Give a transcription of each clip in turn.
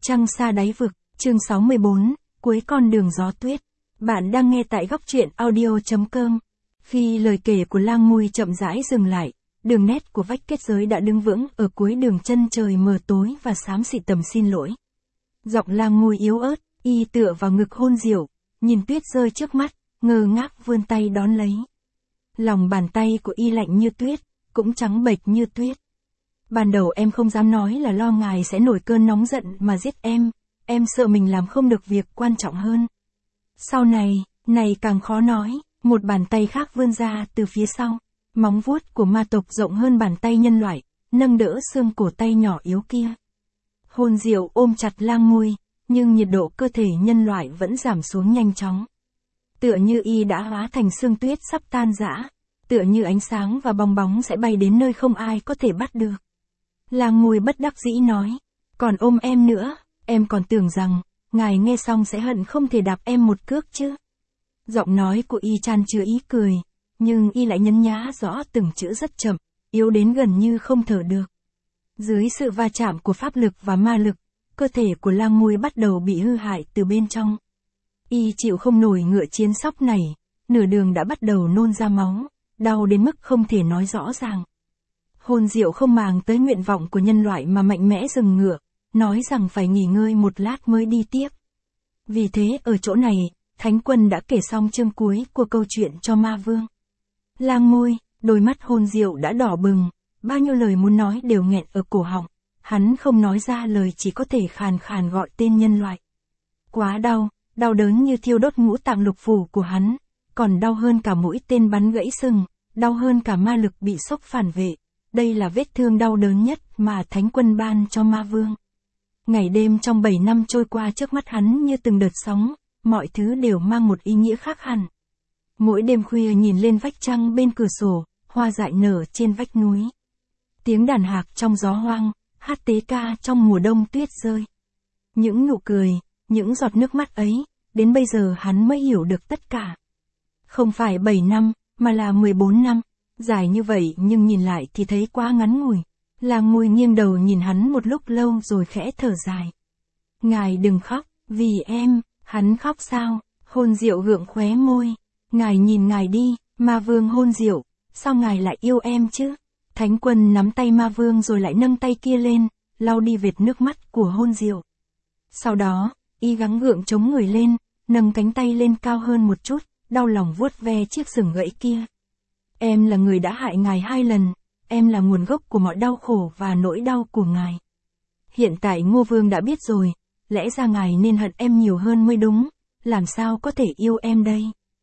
Trăng xa đáy vực, chương 64, cuối con đường gió tuyết. Bạn đang nghe tại góc truyện audio.com. Khi lời kể của Lang Mui chậm rãi dừng lại, đường nét của vách kết giới đã đứng vững ở cuối đường chân trời mờ tối và xám xịt tầm xin lỗi. Giọng Lang Mui yếu ớt, y tựa vào ngực hôn Diệu, nhìn tuyết rơi trước mắt, ngơ ngác vươn tay đón lấy. Lòng bàn tay của y lạnh như tuyết, cũng trắng bệch như tuyết. Ban đầu em không dám nói là lo ngài sẽ nổi cơn nóng giận mà giết em sợ mình làm không được việc quan trọng hơn. Sau này càng khó nói, một bàn tay khác vươn ra từ phía sau, móng vuốt của ma tộc rộng hơn bàn tay nhân loại, nâng đỡ xương cổ tay nhỏ yếu kia. Hôn Diệu ôm chặt Lang Mui, nhưng nhiệt độ cơ thể nhân loại vẫn giảm xuống nhanh chóng. Tựa như y đã hóa thành sương tuyết sắp tan rã, tựa như ánh sáng và bong bóng sẽ bay đến nơi không ai có thể bắt được. Lang Mui bất đắc dĩ nói, còn ôm em nữa, em còn tưởng rằng, ngài nghe xong sẽ hận không thể đạp em một cước chứ. Giọng nói của y chan chứa ý cười, nhưng y lại nhấn nhá rõ từng chữ rất chậm, yếu đến gần như không thở được. Dưới sự va chạm của pháp lực và ma lực, cơ thể của Lang Mui bắt đầu bị hư hại từ bên trong. Y chịu không nổi ngựa chiến sóc này, nửa đường đã bắt đầu nôn ra máu, đau đến mức không thể nói rõ ràng. Hôn Diệu không màng tới nguyện vọng của nhân loại mà mạnh mẽ dừng ngựa, nói rằng phải nghỉ ngơi một lát mới đi tiếp. Vì thế ở chỗ này, Thánh Quân đã kể xong chương cuối của câu chuyện cho Ma Vương. Lang Mui, đôi mắt Hôn Diệu đã đỏ bừng, bao nhiêu lời muốn nói đều nghẹn ở cổ họng, hắn không nói ra lời, chỉ có thể khàn khàn gọi tên nhân loại. Quá đau, đau đớn như thiêu đốt ngũ tạng lục phủ của hắn, còn đau hơn cả mũi tên bắn gãy sừng, đau hơn cả ma lực bị sốc phản vệ. Đây là vết thương đau đớn nhất mà Thánh Quân ban cho Ma Vương. Ngày đêm trong 7 năm trôi qua trước mắt hắn như từng đợt sóng, mọi thứ đều mang một ý nghĩa khác hẳn. Mỗi đêm khuya nhìn lên vách trăng bên cửa sổ, hoa dại nở trên vách núi. Tiếng đàn hạc trong gió hoang, hát tế ca trong mùa đông tuyết rơi. Những nụ cười, những giọt nước mắt ấy, đến bây giờ hắn mới hiểu được tất cả. Không phải 7 năm, mà là 14 năm. Dài như vậy nhưng nhìn lại thì thấy quá ngắn ngủi. Lang Mui nghiêng đầu nhìn hắn một lúc lâu rồi khẽ thở dài. Ngài đừng khóc, vì em. Hắn khóc sao? Hôn Diệu gượng khóe môi. Ngài nhìn ngài đi, Ma Vương Hôn Diệu, sao ngài lại yêu em chứ? Thánh Quân nắm tay Ma Vương rồi lại nâng tay kia lên, lau đi vệt nước mắt của Hôn Diệu. Sau đó, y gắng gượng chống người lên, nâng cánh tay lên cao hơn một chút, đau lòng vuốt ve chiếc sừng gãy kia. Em là người đã hại ngài 2 lần, em là nguồn gốc của mọi đau khổ và nỗi đau của ngài. Hiện tại Ngô Vương đã biết rồi, lẽ ra ngài nên hận em nhiều hơn mới đúng, làm sao có thể yêu em đây?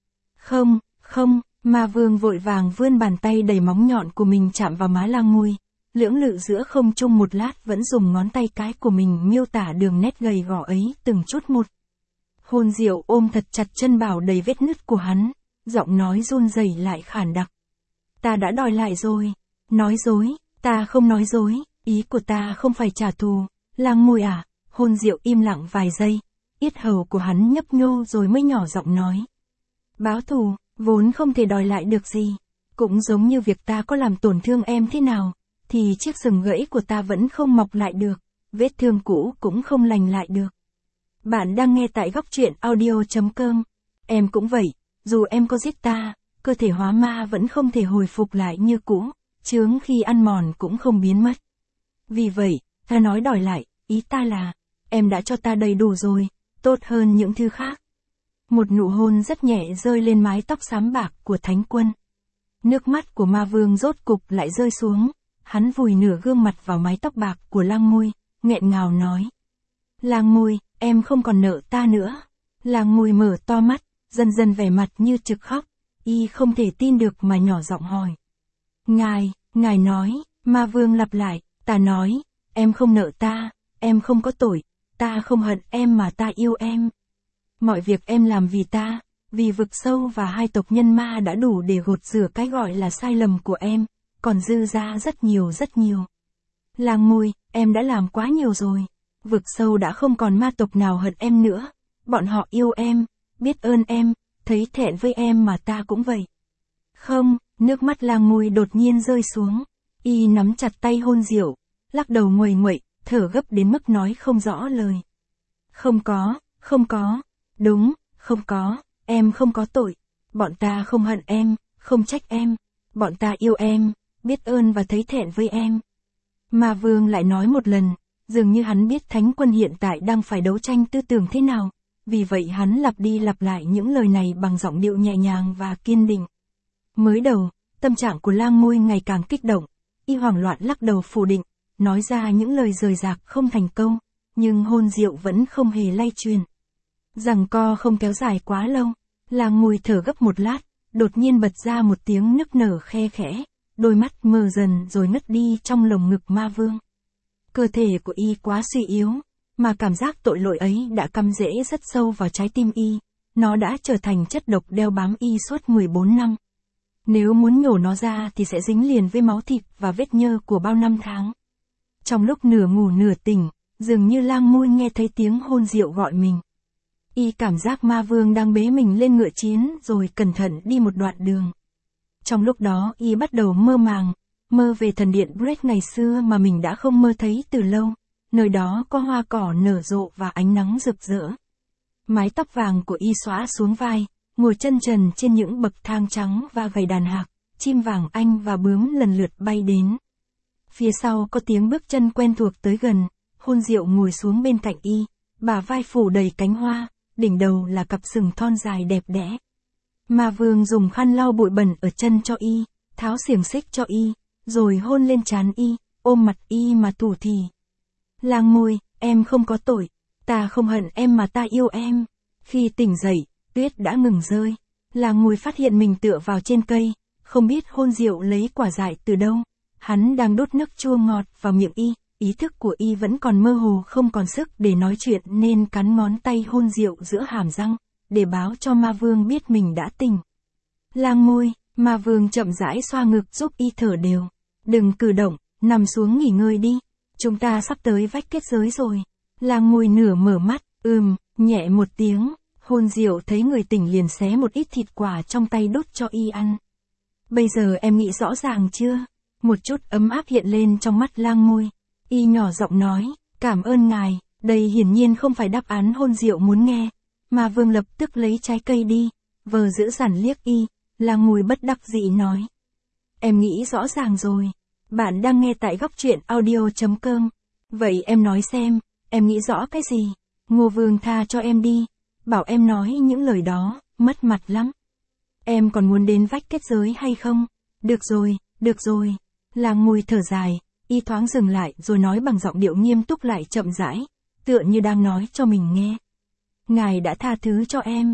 Không, Ma Vương vội vàng vươn bàn tay đầy móng nhọn của mình chạm vào má Lang Mui, lưỡng lự giữa không trung một lát vẫn dùng ngón tay cái của mình miêu tả đường nét gầy gò ấy từng chút một. Hôn Diệu ôm thật chặt chân bảo đầy vết nứt của hắn, giọng nói run rẩy lại khản đặc. Ta đã đòi lại rồi. Nói dối, ta không nói dối, ý của ta không phải trả thù. Lang Mui à? Hôn Diệu im lặng vài giây, yết hầu của hắn nhấp nhô rồi mới nhỏ giọng nói. Báo thù, vốn không thể đòi lại được gì. Cũng giống như việc ta có làm tổn thương em thế nào, thì chiếc sừng gãy của ta vẫn không mọc lại được, vết thương cũ cũng không lành lại được. Bạn đang nghe tại góc truyện audio.com. Em cũng vậy, dù em có giết ta, cơ thể hóa ma vẫn không thể hồi phục lại như cũ, chướng khi ăn mòn cũng không biến mất. Vì vậy, ta nói đòi lại, ý ta là, em đã cho ta đầy đủ rồi, tốt hơn những thứ khác. Một nụ hôn rất nhẹ rơi lên mái tóc xám bạc của Thánh Quân. Nước mắt của Ma Vương rốt cục lại rơi xuống, hắn vùi nửa gương mặt vào mái tóc bạc của Lang Mui, nghẹn ngào nói. Lang Mui, em không còn nợ ta nữa. Lang Mui mở to mắt, dần dần vẻ mặt như trực khóc, y không thể tin được mà nhỏ giọng hỏi. Ngài nói, Ma Vương lặp lại, ta nói, em không nợ ta, em không có tội, ta không hận em mà ta yêu em. Mọi việc em làm vì ta, vì vực sâu và 2 tộc nhân ma đã đủ để gột rửa cái gọi là sai lầm của em, còn dư ra rất nhiều. Lang Mui, em đã làm quá nhiều rồi. Vực sâu đã không còn ma tộc nào hận em nữa, bọn họ yêu em, biết ơn em, thấy thẹn với em mà ta cũng vậy. Không, nước mắt Lang Mui đột nhiên rơi xuống, y nắm chặt tay Hôn Diệu, lắc đầu nguầy nguậy, thở gấp đến mức nói không rõ lời. Không có. Đúng, không có, em không có tội. Bọn ta không hận em, không trách em. Bọn ta yêu em, biết ơn và thấy thẹn với em. Ma Vương lại nói một lần, dường như hắn biết Thánh Quân hiện tại đang phải đấu tranh tư tưởng thế nào. Vì vậy hắn lặp đi lặp lại những lời này bằng giọng điệu nhẹ nhàng và kiên định. Mới đầu, tâm trạng của Lang Ngôi ngày càng kích động. Y hoảng loạn lắc đầu phủ định, nói ra những lời rời rạc không thành câu. Nhưng hôn rượu vẫn không hề lay truyền. Giằng co không kéo dài quá lâu. Lang Ngôi thở gấp một lát, đột nhiên bật ra một tiếng nức nở khe khẽ. Đôi mắt mờ dần rồi ngất đi trong lồng ngực Ma Vương. Cơ thể của y quá suy yếu, mà cảm giác tội lỗi ấy đã cắm rễ rất sâu vào trái tim y. Nó đã trở thành chất độc đeo bám y suốt 14 năm. Nếu muốn nhổ nó ra thì sẽ dính liền với máu thịt và vết nhơ của bao năm tháng. Trong lúc nửa ngủ nửa tỉnh, dường như Lang Ngôi nghe thấy tiếng hôn rượu gọi mình. Y cảm giác Ma Vương đang bế mình lên ngựa chiến rồi cẩn thận đi một đoạn đường. Trong lúc đó y bắt đầu mơ màng, mơ về thần điện Brett ngày xưa mà mình đã không mơ thấy từ lâu. Nơi đó có hoa cỏ nở rộ và ánh nắng rực rỡ. Mái tóc vàng của y xõa xuống vai, ngồi chân trần trên những bậc thang trắng và gầy đàn hạc, chim vàng anh và bướm lần lượt bay đến. Phía sau có tiếng bước chân quen thuộc tới gần, hôn rượu ngồi xuống bên cạnh y, bả vai phủ đầy cánh hoa, đỉnh đầu là cặp sừng thon dài đẹp đẽ. Ma Vương dùng khăn lau bụi bẩn ở chân cho y, tháo xiềng xích cho y, rồi hôn lên trán y, ôm mặt y mà thủ thỉ. Lang Ngôi, em không có tội, ta không hận em mà ta yêu em. Khi tỉnh dậy, tuyết đã ngừng rơi. Lang Ngôi phát hiện mình tựa vào trên cây, không biết hôn rượu lấy quả dại từ đâu. Hắn đang đút nước chua ngọt vào miệng y, ý thức của y vẫn còn mơ hồ không còn sức để nói chuyện nên cắn ngón tay hôn rượu giữa hàm răng, để báo cho Ma Vương biết mình đã tỉnh. Lang Ngôi, Ma Vương chậm rãi xoa ngực giúp y thở đều. Đừng cử động, nằm xuống nghỉ ngơi đi. Chúng ta sắp tới vách kết giới rồi. Lang Ngôi nửa mở mắt, nhẹ một tiếng. Hôn rượu thấy người tỉnh liền xé một ít thịt quả trong tay đút cho y ăn. Bây giờ em nghĩ rõ ràng chưa? Một chút ấm áp hiện lên trong mắt Lang Ngôi. Y nhỏ giọng nói, cảm ơn ngài. Đây hiển nhiên không phải đáp án hôn rượu muốn nghe. Ma Vương lập tức lấy trái cây đi, vờ giữ dằn liếc y. Lang Ngôi bất đắc dĩ nói. Em nghĩ rõ ràng rồi. Bạn đang nghe tại góc truyện audio.com. Vậy em nói xem, em nghĩ rõ cái gì? Ngô Vương tha cho em đi. Bảo em nói những lời đó, mất mặt lắm. Em còn muốn đến vách kết giới hay không? Được rồi. Lang Ngôi thở dài, y thoáng dừng lại rồi nói bằng giọng điệu nghiêm túc lại chậm rãi, tựa như đang nói cho mình nghe. Ngài đã tha thứ cho em.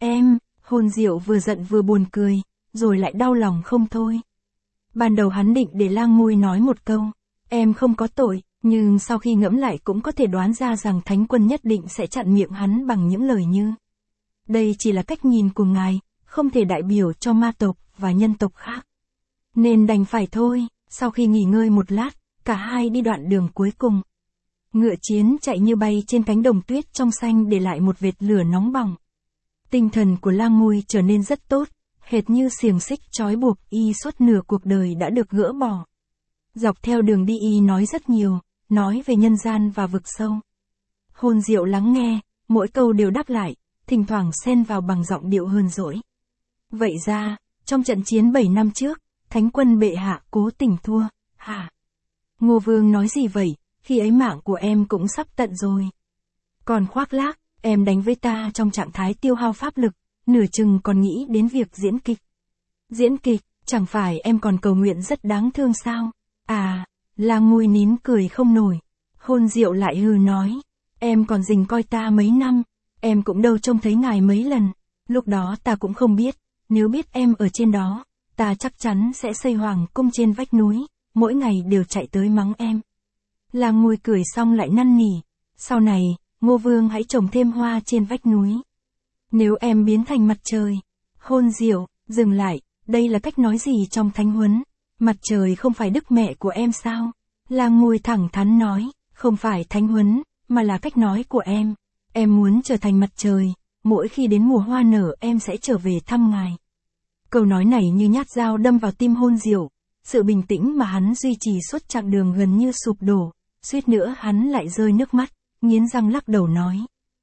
Hôn rượu vừa giận vừa buồn cười, rồi lại đau lòng không thôi. Ban đầu hắn định để Lang Ngôi nói một câu, em không có tội, nhưng sau khi ngẫm lại cũng có thể đoán ra rằng Thánh Quân nhất định sẽ chặn miệng hắn bằng những lời như. Đây chỉ là cách nhìn của ngài, không thể đại biểu cho ma tộc và nhân tộc khác. Nên đành phải thôi. Sau khi nghỉ ngơi một lát, cả hai đi đoạn đường cuối cùng. Ngựa chiến chạy như bay trên cánh đồng tuyết trong xanh để lại một vệt lửa nóng bỏng. Tinh thần của Lang Ngôi trở nên rất tốt, hệt như xiềng xích trói buộc y suốt nửa cuộc đời đã được gỡ bỏ. Dọc theo đường đi y nói rất nhiều, nói về nhân gian và vực sâu. Hôn rượu lắng nghe, mỗi câu đều đáp lại, thỉnh thoảng xen vào bằng giọng điệu hờn dỗi. Vậy ra, trong trận chiến 7 năm trước, Thánh Quân bệ hạ cố tình thua, hả? Ngô Vương nói gì vậy, khi ấy mạng của em cũng sắp tận rồi. Còn khoác lác, em đánh với ta trong trạng thái tiêu hao pháp lực, nửa chừng còn nghĩ đến việc diễn kịch. Diễn kịch, chẳng phải em còn cầu nguyện rất đáng thương sao? À, Lang Ngôi nín cười không nổi. Hôn rượu lại hừ nói, em còn rình coi ta mấy năm, em cũng đâu trông thấy ngài mấy lần. Lúc đó ta cũng không biết, nếu biết em ở trên đó, ta chắc chắn sẽ xây hoàng cung trên vách núi, mỗi ngày đều chạy tới mắng em. Lang Ngôi cười xong lại năn nỉ, sau này, Ngô Vương hãy trồng thêm hoa trên vách núi. Nếu em biến thành mặt trời. Hôn rượu, dừng lại, đây là cách nói gì trong thánh huấn? Mặt trời không phải đức mẹ của em sao? Lang Ngôi thẳng thắn nói, không phải thánh huấn, mà là cách nói của em. Em muốn trở thành mặt trời, mỗi khi đến mùa hoa nở em sẽ trở về thăm ngài. Câu nói này như nhát dao đâm vào tim hôn rượu, sự bình tĩnh mà hắn duy trì suốt chặng đường gần như sụp đổ, suýt nữa hắn lại rơi nước mắt, nghiến răng lắc đầu nói,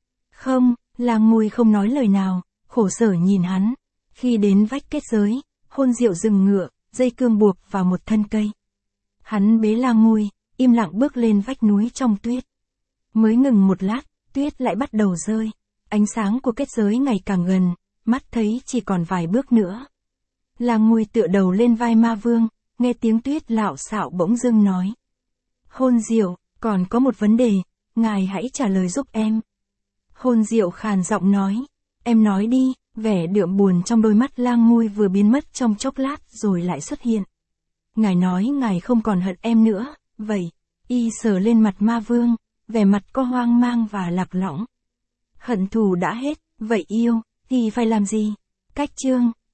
Không, Lang Ngôi không nói lời nào, khổ sở nhìn hắn. Khi đến vách kết giới, Hôn Diệu dừng ngựa, dây cương buộc vào một thân cây. Hắn bế Lang Ngôi, im lặng bước lên vách núi trong tuyết. Mới ngừng một lát, tuyết lại bắt đầu rơi. Ánh sáng của kết giới ngày càng gần, mắt thấy chỉ còn vài bước nữa. Lang Ngôi tựa đầu lên vai ma vương, nghe tiếng tuyết lạo xạo bỗng dưng nói. Hôn Diệu, còn có một vấn đề, ngài hãy trả lời giúp em. Hôn Diệu khàn giọng nói. Em nói đi, vẻ đượm buồn trong đôi mắt Lang Ngôi vừa biến mất trong chốc lát rồi lại xuất hiện. Ngài nói ngài không còn hận em nữa, vậy. Y sờ lên mặt ma vương, vẻ mặt có hoang mang và lạc lõng. Hận thù đã hết, vậy yêu, thì phải làm gì? Cách chương